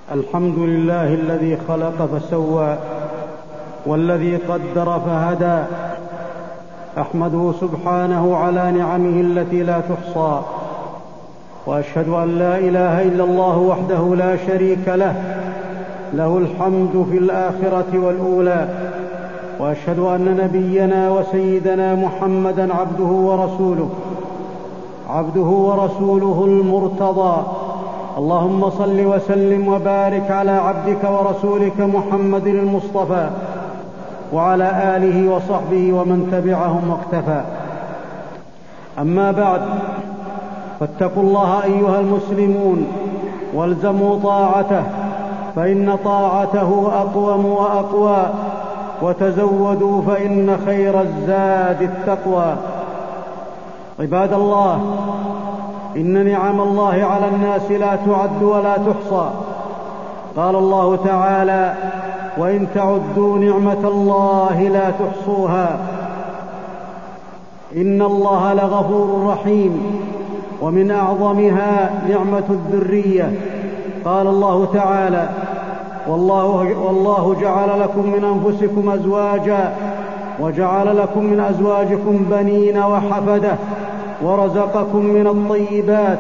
الحمد لله الذي خلق فسوى والذي قدر فهدى. أحمده سبحانه على نعمه التي لا تحصى، وأشهد أن لا إله إلا الله وحده لا شريك له، له الحمد في الآخرة والأولى. وأشهد أن نبينا وسيدنا محمدًا عبده ورسوله المرتضى. اللهم صل وسلم وبارك على عبدك ورسولك محمد المصطفى وعلى آله وصحبه ومن تبعهم واقتفى. أما بعد، فاتقوا الله أيها المسلمون والزموا طاعته، فإن طاعته أقوم وأقوى، وتزودوا فإن خير الزاد التقوى. عباد الله، إن نعم الله على الناس لا تعد ولا تحصى. قال الله تعالى: وإن تعدوا نعمة الله لا تحصوها. إن الله لغفور رحيم، ومن أعظمها نعمة الذرية. قال الله تعالى: والله جعل لكم من أنفسكم أزواجا وجعل لكم من أزواجكم بنين وحفدة ورزقكم من الطيبات.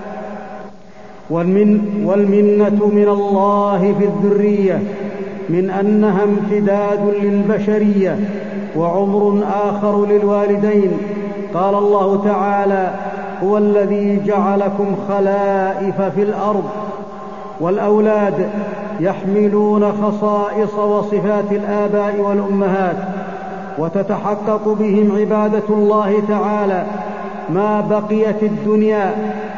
والمنة من الله في الذرية من أنها امتداد للبشرية وعمر آخر للوالدين. قال الله تعالى: هو الذي جعلكم خلائف في الأرض. والأولاد يحملون خصائص وصفات الآباء والأمهات، وتتحقق بهم عبادة الله تعالى ما بقيت الدنيا،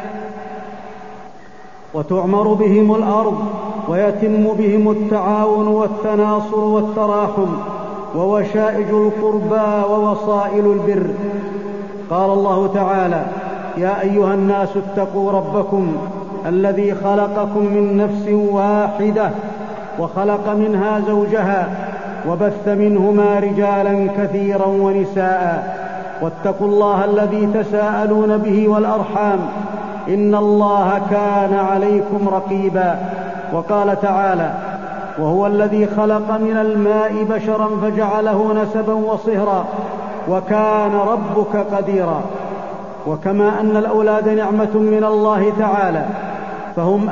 وتعمر بهم الأرض، ويتم بهم التعاون والتناصر والتراحم ووشائج القربى ووصائل البر. قال الله تعالى: يا أيها الناس اتقوا ربكم الذي خلقكم من نفس واحدة وخلق منها زوجها وبث منهما رجالا كثيرا ونساء، واتقوا الله الذي تساءلون به والأرحام، إن الله كان عليكم رقيبا. وقال تعالى: وهو الذي خلق من الماء بشرا فجعله نسبا وصهرا وكان ربك قديرا. وكما أن الأولاد نعمة من الله تعالى، فهم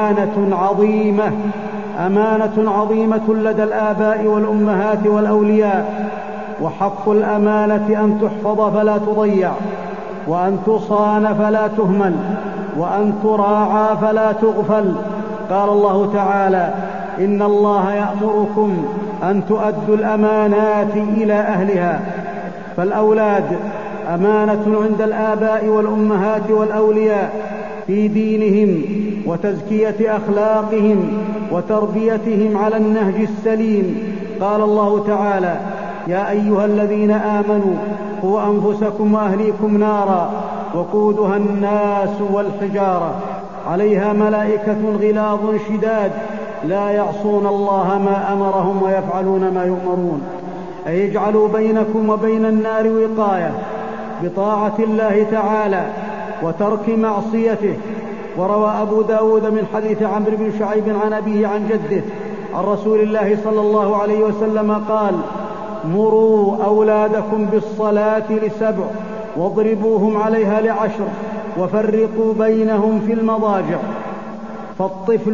أمانة عظيمة لدى الآباء والأمهات والأولياء. وحق الأمانة أن تحفظ فلا تضيع، وأن تصان فلا تهمل، وأن تراعى فلا تغفل. قال الله تعالى: إن الله يأمركم أن تؤدوا الأمانات إلى أهلها. فالأولاد أمانة عند الآباء والأمهات والأولياء في دينهم وتزكية أخلاقهم وتربيتهم على النهج السليم. قال الله تعالى: يا أيها الذين آمنوا قوا أنفسكم وأهليكم نارا وقودها الناس والحجارة عليها ملائكة غلاظ شداد لا يعصون الله ما أمرهم ويفعلون ما يؤمرون. أي اجعلوا بينكم وبين النار وقاية بطاعة الله تعالى وترك معصيته. وروى أبو داود من حديث عمرو بن شعيب عن أبيه عن جده عن رسول الله صلى الله عليه وسلم قال: مروا أولادكم بالصلاة ل7 واضربوهم عليها ل10 وفرقوا بينهم في المضاجع. فالطفل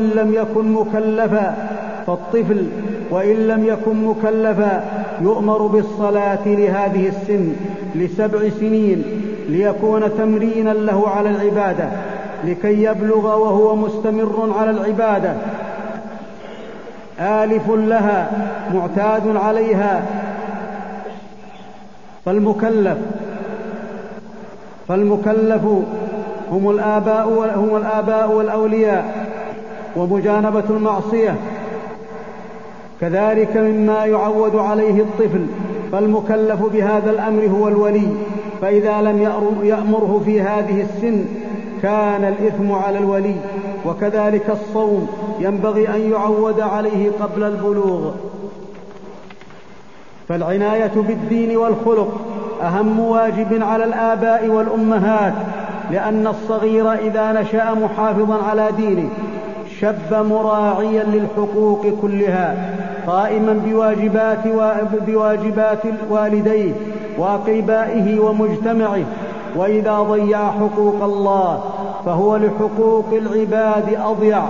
وإن لم يكن مكلفا يؤمر بالصلاة لهذه السن ل7 سنين، ليكون تمرينا له على العبادة، لكي يبلغ وهو مستمر على العبادة آلف لها معتاد عليها. فالمكلف هم الآباء والأولياء، ومجانبة المعصية كذلك مما يعود عليه الطفل. فالمكلف بهذا الأمر هو الولي، فإذا لم يأمره في هذه السن كان الإثم على الولي. وكذلك الصوم ينبغي أن يعود عليه قبل البلوغ. فالعناية بالدين والخلق أهم واجب على الآباء والأمهات، لأن الصغير إذا نشأ محافظا على دينه شب مراعيا للحقوق كلها، قائما بواجبات والديه وأقربائه ومجتمعه، وإذا ضيع حقوق الله فهو لحقوق العباد أضيع.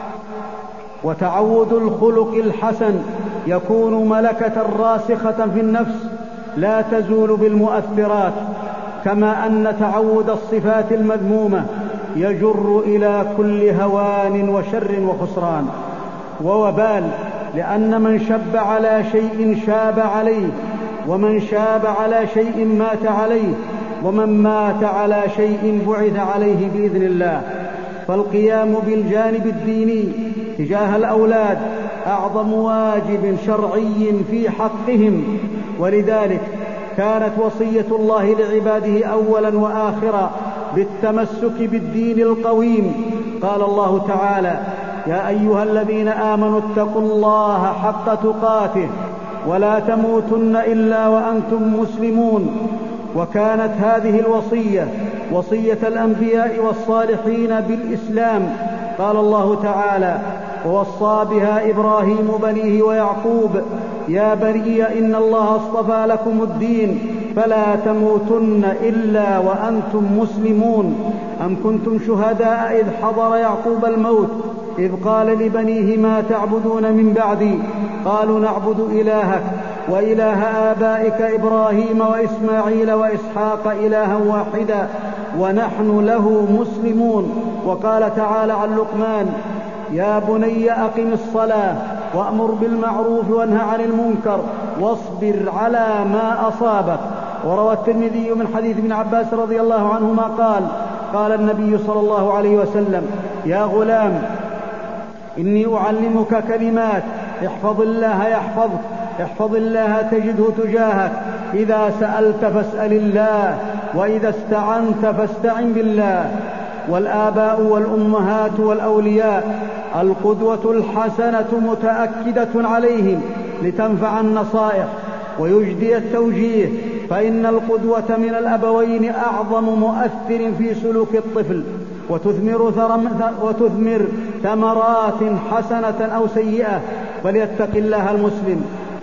وتعود الخلق الحسن يكون ملكة راسخة في النفس لا تزول بالمؤثرات، كما أن تعود الصفات المذمومة يجر إلى كل هوان وشر وخسران ووبال، لأن من شب على شيء شاب عليه، ومن شاب على شيء مات عليه، ومن مات على شيء بعث عليه بإذن الله. فالقيام بالجانب الديني تجاه الأولاد أعظم واجب شرعي في حقهم، ولذلك كانت وصية الله لعباده أولا وآخرا بالتمسك بالدين القويم. قال الله تعالى: يا أيها الذين آمنوا اتقوا الله حق تقاته ولا تموتن إلا وأنتم مسلمون. وكانت هذه الوصية وصية الأنبياء والصالحين بالإسلام. قال الله تعالى: ووصى بها إبراهيم بنيه ويعقوب يا بني إن الله اصطفى لكم الدين فلا تموتن إلا وأنتم مسلمون. أم كنتم شهداء إذ حضر يعقوب الموت إذ قال لبنيه ما تعبدون من بعدي قالوا نعبد إلهك وإله آبائك إبراهيم وإسماعيل وإسحاق إلها واحدا ونحن له مسلمون. وقال تعالى عن لقمان: يا بني أقم الصلاة وأمر بالمعروف وانه عن المنكر واصبر على ما أصابك. وروى الترمذي من حديث ابن عباس رضي الله عنهما قال النبي صلى الله عليه وسلم: يا غلام إني أعلمك كلمات احفظ الله يحفظك، احفظ الله تجده تجاهك، إذا سألت فاسأل الله، وإذا استعنت فاستعن بالله. والآباء والأمهات والأولياء القدوة الحسنة متأكدة عليهم لتنفع النصائح ويجدي التوجيه، فإن القدوة من الأبوين أعظم مؤثر في سلوك الطفل، وتثمر ثمرات حسنة أو سيئة. فليتق الله المسلم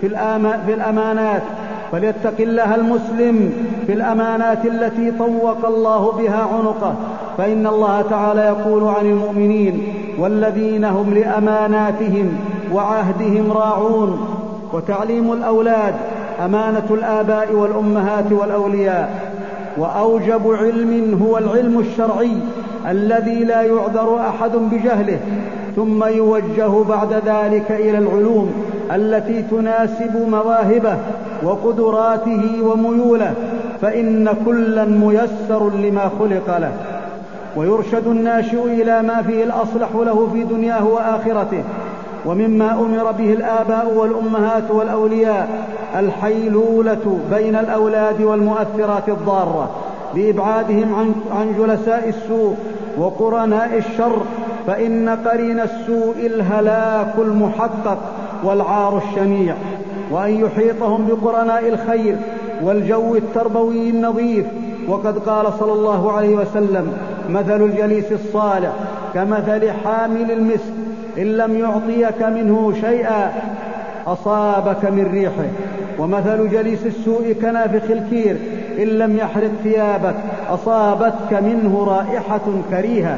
في الأمانات التي طوق الله بها عنقه، فإن الله تعالى يقول عن المؤمنين: والذين هم لأماناتهم وعهدهم راعون. وتعليم الأولاد أمانة الآباء والأمهات والأولياء، وأوجب علم هو العلم الشرعي الذي لا يعذر أحد بجهله، ثم يوجه بعد ذلك إلى العلوم التي تناسب مواهبه وقدراته وميوله، فإن كلا ميسر لما خلق له. ويرشد الناشئ إلى ما فيه الأصلح له في دنياه وآخرته. ومما أمر به الآباء والأمهات والأولياء الحيلولة بين الأولاد والمؤثرات الضارة بإبعادهم عن جلساء السوء وقرناء الشر، فإن قرين السوء الهلاك المحقق والعار الشنيع، وأن يحيطهم بقرناء الخير والجو التربوي النظيف. وقد قال صلى الله عليه وسلم: مثل الجليس الصالح كمثل حامل المسك، إن لم يعطيك منه شيئا أصابك من ريحه، ومثل جليس السوء كنافخ الكير، إن لم يحرق ثيابك أصابتك منه رائحة كريهة.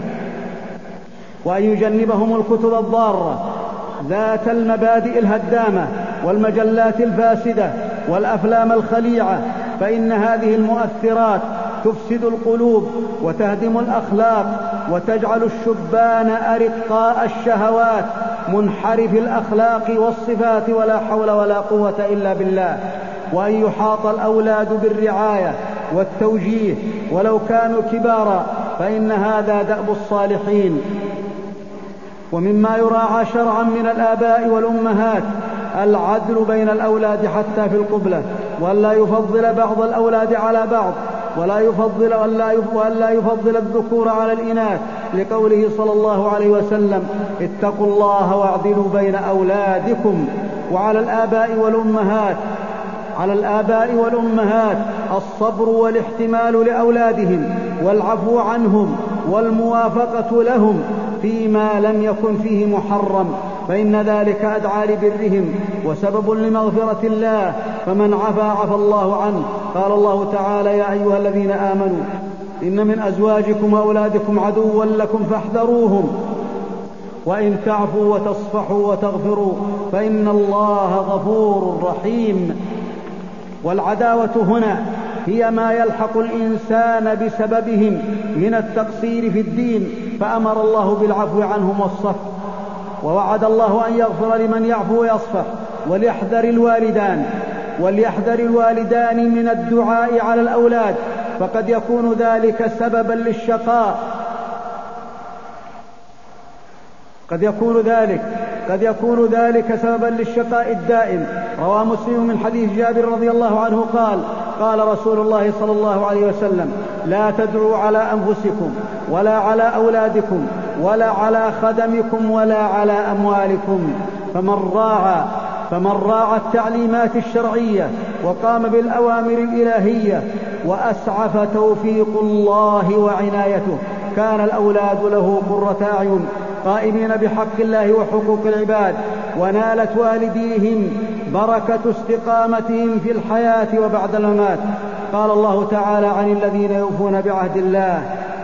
وأن يجنبهم الكتب الضارة ذات المبادئ الهدامة والمجلات الفاسدة والأفلام الخليعة، فإن هذه المؤثرات تفسد القلوب وتهدم الأخلاق وتجعل الشبان أرقاء الشهوات منحرف الأخلاق والصفات، ولا حول ولا قوة إلا بالله. وأن يحاط الأولاد بالرعاية والتوجيه ولو كانوا كبارا، فإن هذا دأب الصالحين. ومما يراعى شرعا من الآباء والأمهات العدل بين الأولاد حتى في القبلة، ولا يفضل بعض الأولاد على بعض، ولا يفضل الذكور على الإناث، لقوله صلى الله عليه وسلم: اتقوا الله واعدلوا بين أولادكم. وعلى الآباء والأمهات الصبر والاحتمال لأولادهم والعفو عنهم والموافقة لهم فيما لم يكن فيه محرم، فإن ذلك أدعى لبرهم وسبب لمغفرة الله، فمن عفا الله عنه. قال الله تعالى: يا أيها الذين آمنوا إن من أزواجكم وأولادكم عدوا لكم فاحذروهم، وإن تعفوا وتصفحوا وتغفروا فإن الله غفور رحيم. والعداوة هنا هي ما يلحق الإنسان بسببهم من التقصير في الدين، فأمر الله بالعفو عنهم والصفح، ووعد الله أن يغفر لمن يعفو ويصفح. وليحذر الوالدان من الدعاء على الأولاد، فقد يكون ذلك سببا للشقاء، قد يكون ذلك سببا للشقاء الدائم. روى مسلم من حديث جابر رضي الله عنه قال: قال رسول الله صلى الله عليه وسلم: لا تدعوا على أنفسكم ولا على أولادكم ولا على خدمكم ولا على أموالكم. فمن راعى التعليمات الشرعية وقام بالأوامر الإلهية وأسعف توفيق الله وعنايته، كان الأولاد له قرة أعين قائمين بحق الله وحقوق العباد، ونالت والديهم بركة استقامتهم في الحياة وبعد الممات. قال الله تعالى عن الذين يوفون بعهد الله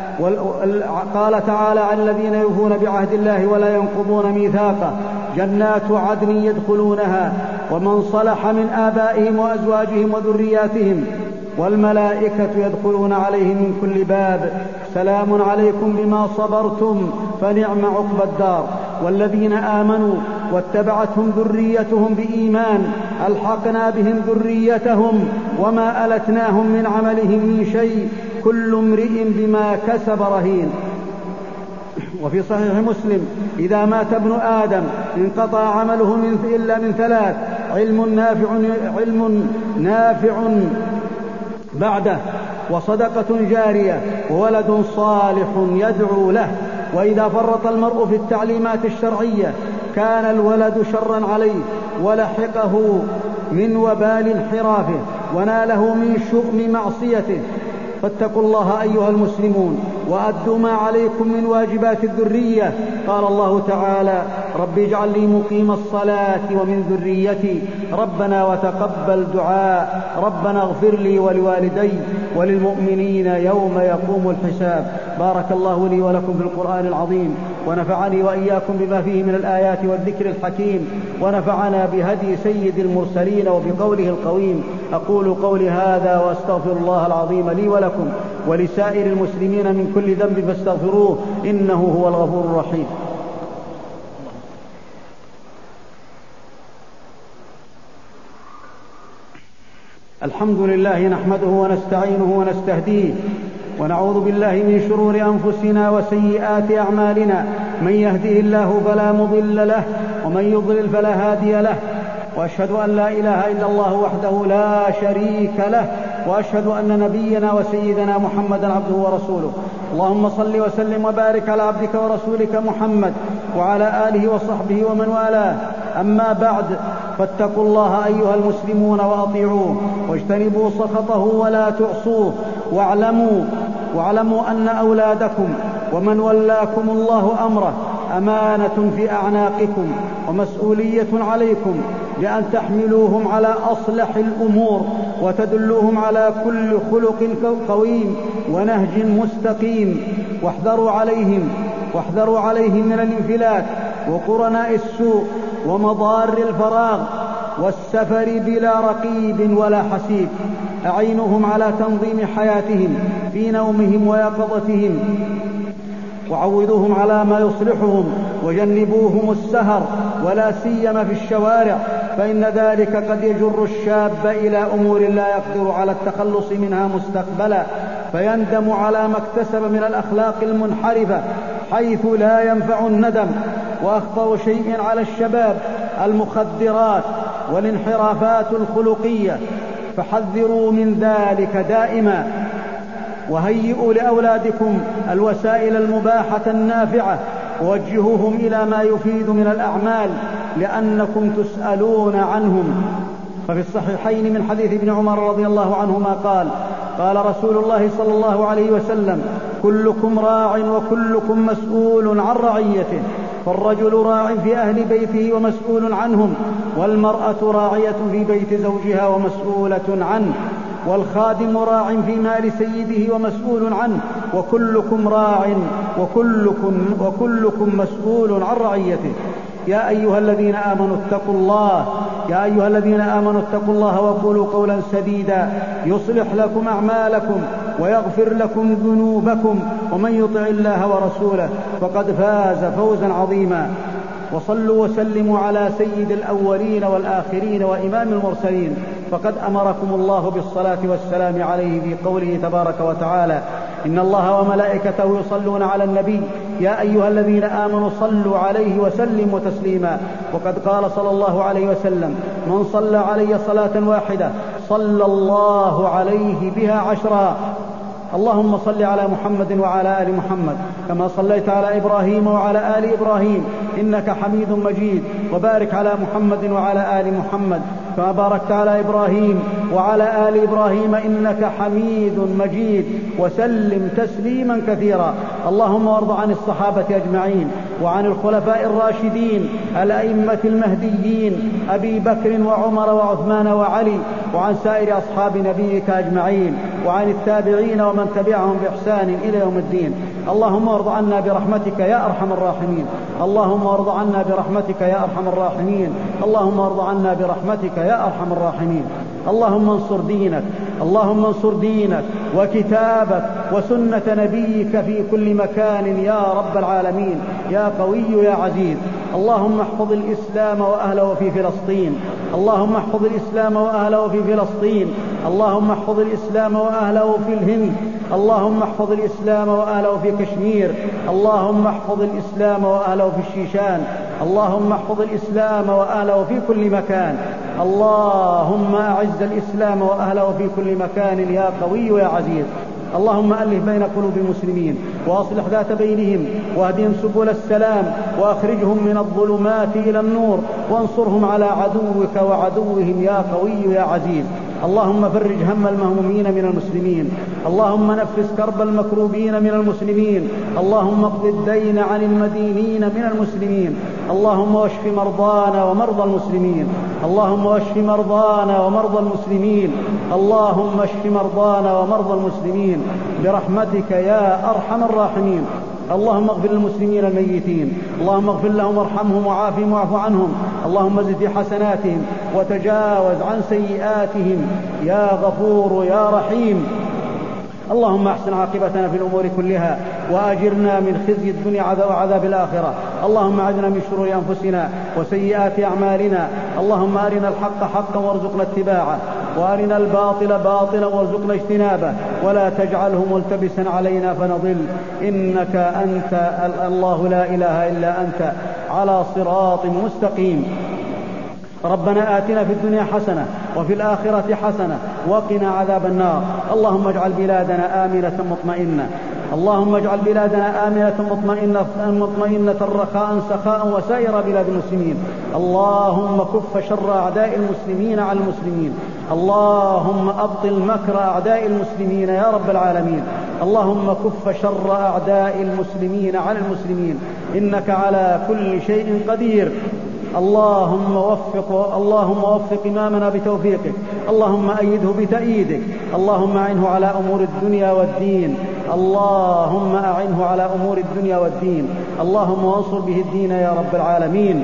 بعهد الله ولا ينقضون ميثاقه: جنات عدن يدخلونها ومن صلح من آبائهم وأزواجهم وذرياتهم، والملائكة يدخلون عليهم من كل باب، سلام عليكم بما صبرتم فنعم عقبى الدار. والذين آمنوا واتبعتهم ذريتهم بإيمان ألحقنا بهم ذريتهم وما ألتناهم من عملهم من شيء، كل امرئ بما كسب رهين. وفي صحيح مسلم: إذا مات ابن آدم انقطع عمله إلا من ثلاث: علم نافع بعده، وصدقة جارية، وولد صالح يدعو له. وإذا فرط المرء في التعليمات الشرعية كان الولد شرا عليه ولحقه من وبال انحرافه وناله من شؤم معصيته. فاتقوا الله أيها المسلمون وأدوا ما عليكم من واجبات الذرية. قال الله تعالى: رب اجعل لي مقيم الصلاة ومن ذريتي ربنا وتقبل دعاء، ربنا اغفر لي ولوالدي وللمؤمنين يوم يقوم الحساب. بارك الله لي ولكم في القرآن العظيم، ونفعني وإياكم بما فيه من الآيات والذكر الحكيم، ونفعنا بهدي سيد المرسلين وبقوله القويم. أقول قولي هذا وأستغفر الله العظيم لي ولكم ولسائر المسلمين من كل ذنب فاستغفروه إنه هو الغفور الرحيم. الحمد لله نحمده ونستعينه ونستهديه، ونعوذ بالله من شرور أنفسنا وسيئات أعمالنا، من يهده الله فلا مضل له ومن يضلل فلا هادي له، وأشهد أن لا إله إلا الله وحده لا شريك له، وأشهد أن نبينا وسيدنا محمدا عبده ورسوله. اللهم صل وسلم وبارك على عبدك ورسولك محمد وعلى آله وصحبه ومن والاه. أما بعد، فاتقوا الله أيها المسلمون وأطيعوه واجتنبوا سخطه ولا تعصوه، واعلموا أن أولادكم ومن ولاكم الله أمره أمانة في أعناقكم ومسؤولية عليكم، بأن تحملوهم على أصلح الأمور وتدلوهم على كل خلق قويم ونهج مستقيم، واحذروا عليهم من الانفلات وقرناء السوء ومضار الفراغ والسفر بلا رقيب ولا حسيب. أعينهم على تنظيم حياتهم في نومهم ويقظتهم، وعودوهم على ما يصلحهم، وجنبوهم السهر ولا سيما في الشوارع، فإن ذلك قد يجر الشاب إلى أمور لا يقدر على التخلص منها مستقبلا، فيندم على ما اكتسب من الأخلاق المنحرفة حيث لا ينفع الندم. وأخطر شيء على الشباب المخدرات والانحرافات الخلقية، فحذروا من ذلك دائما، وهيئوا لأولادكم الوسائل المباحة النافعة، ووجهوهم إلى ما يفيد من الأعمال، لأنكم تسألون عنهم. ففي الصحيحين من حديث ابن عمر رضي الله عنهما قال: قال رسول الله صلى الله عليه وسلم: كلكم راع وكلكم مسؤول عن رعيته، فالرجل راع في أهل بيته ومسؤول عنهم، والمرأة راعية في بيت زوجها ومسؤولة عنه، والخادم راع في مال سيده ومسؤول عنه، وكلكم راع وكلكم مسؤول عن رعيته. يا أيها الذين آمنوا اتقوا الله وقولوا قولا سديدا يصلح لكم أعمالكم ويغفر لكم ذنوبكم، ومن يطع الله ورسوله فقد فاز فوزا عظيما. وصلوا وسلموا على سيد الأولين والآخرين وإمام المرسلين، فقد أمركم الله بالصلاة والسلام عليه في قوله تبارك وتعالى: إن الله وملائكته يصلون على النبي يا أيها الذين آمنوا صلوا عليه وسلموا تسليما. وقد قال صلى الله عليه وسلم: من صلى علي صلاة واحدة صلى الله عليه بها 10. اللهم صل على محمد وعلى آل محمد كما صليت على إبراهيم وعلى آل إبراهيم إنك حميد مجيد، وبارك على محمد وعلى آل محمد كما باركت على إبراهيم وعلى آل إبراهيم إنك حميد مجيد، وسلم تسليما كثيرا. اللهم وارض عن الصحابة أجمعين، وعن الخلفاء الراشدين الأئمة المهديين أبي بكر وعمر وعثمان وعلي، وعن سائر أصحاب نبيك أجمعين، وعن التابعين ومن تبعهم بإحسان إلى يوم الدين. اللهم وارض عنا برحمتك يا أرحم الراحمين، اللهم وارض عنا برحمتك يا أرحم الراحمين، اللهم وارض عنا برحمتك يا أرحم الراحمين. اللهم انصر دينك وكتابك وسنة نبيك في كل مكان يا رب العالمين يا قوي يا عزيز. اللهم احفظ الإسلام وأهله في فلسطين، اللهم احفظ الإسلام وأهله في فلسطين، اللهم احفظ الإسلام وأهله في الهند، اللهم احفظ الإسلام وأهله في كشمير، اللهم احفظ الإسلام وأهله في الشيشان، اللهم احفظ الإسلام وأهله في كل مكان. اللهم أعز الإسلام وأهله في كل مكان يا قوي يا عزيز. اللهم ألف بين قلوب المسلمين وأصلح ذات بينهم، واهدهم سبل السلام، وأخرجهم من الظلمات إلى النور، وانصرهم على عدوك وعدوهم يا قوي يا عزيز. اللهم فرج هم المهمومين من المسلمين، اللهم نفس كرب المكروبين من المسلمين، اللهم اقض الدين عن المدينين من المسلمين، اللهم واشف مرضانا ومرضى المسلمين، اللهم واشف مرضانا ومرضى المسلمين، اللهم اشف مرضانا ومرضى المسلمين برحمتك يا أرحم الراحمين. اللهم اغفر للمسلمين الميتين، اللهم اغفر لهم وارحمهم وعافهم واعف عنهم، اللهم زد في حسناتهم وتجاوز عن سيئاتهم يا غفور يا رحيم. اللهم احسن عاقبتنا في الأمور كلها، وأجرنا من خزي الدنيا وعذاب الآخرة. اللهم أعذنا من شرور أنفسنا وسيئات أعمالنا، اللهم أرنا الحق حقا وارزقنا اتباعه، وأرنا الباطل باطلا وارزقنا اجتنابه، ولا تجعله ملتبسا علينا فنضل، إنك أنت الله لا إله إلا أنت على صراط مستقيم. ربنا آتنا في الدنيا حسنة وفي الآخرة حسنة وقنا عذاب النار. اللهم اجعل بلادنا آمنة مطمئنة، اللهم اجعل بلادنا آمنة مطمئنة رخاء سخاء وسائر بلاد المسلمين. اللهم كف شر أعداء المسلمين على المسلمين، اللهم أبطل مكر أعداء المسلمين يا رب العالمين. اللهم كف شر أعداء المسلمين على المسلمين، إنك على كل شيء قدير. اللهم وفق إمامنا بتوفيقك، اللهم أيده بتأييدك، اللهم أعنه على أمور الدنيا والدين، اللهم أعنه على أمور الدنيا والدين، اللهم وانصر به الدين يا رب العالمين.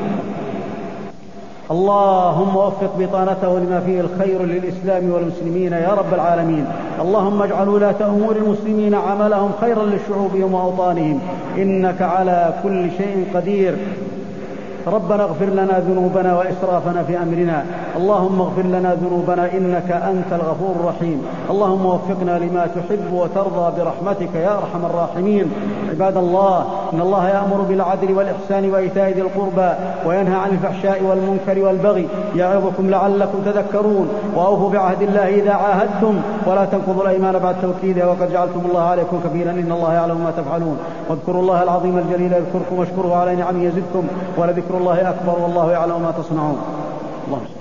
اللهم وفق بطانته لما فيه الخير للإسلام والمسلمين يا رب العالمين. اللهم اجعل ولاة أمور المسلمين عملهم خيرا لشعوبهم وأوطانهم، إنك على كل شيء قدير. ربنا اغفر لنا ذنوبنا وإسرافنا في أمرنا، اللهم اغفر لنا ذنوبنا إنك أنت الغفور الرحيم. اللهم وفقنا لما تحب وترضى برحمتك يا أرحم الراحمين. عباد الله، إن الله يأمر بالعدل والإحسان وإيتاء ذي القربى وينهى عن الفحشاء والمنكر والبغي يعظكم لعلكم تذكرون. وأوفوا بعهد الله إذا عاهدتم، ولا تنقضوا الأيمان بعد توكيدها، وقد جعلتم الله عليكم كفيلا، إن الله يعلم ما تفعلون. واذكروا الله العظيم الجليل يذكركم، واشكروه على نعمه يزدكم، ولذكر الله أكبر، والله يعلم ما تصنعون. الله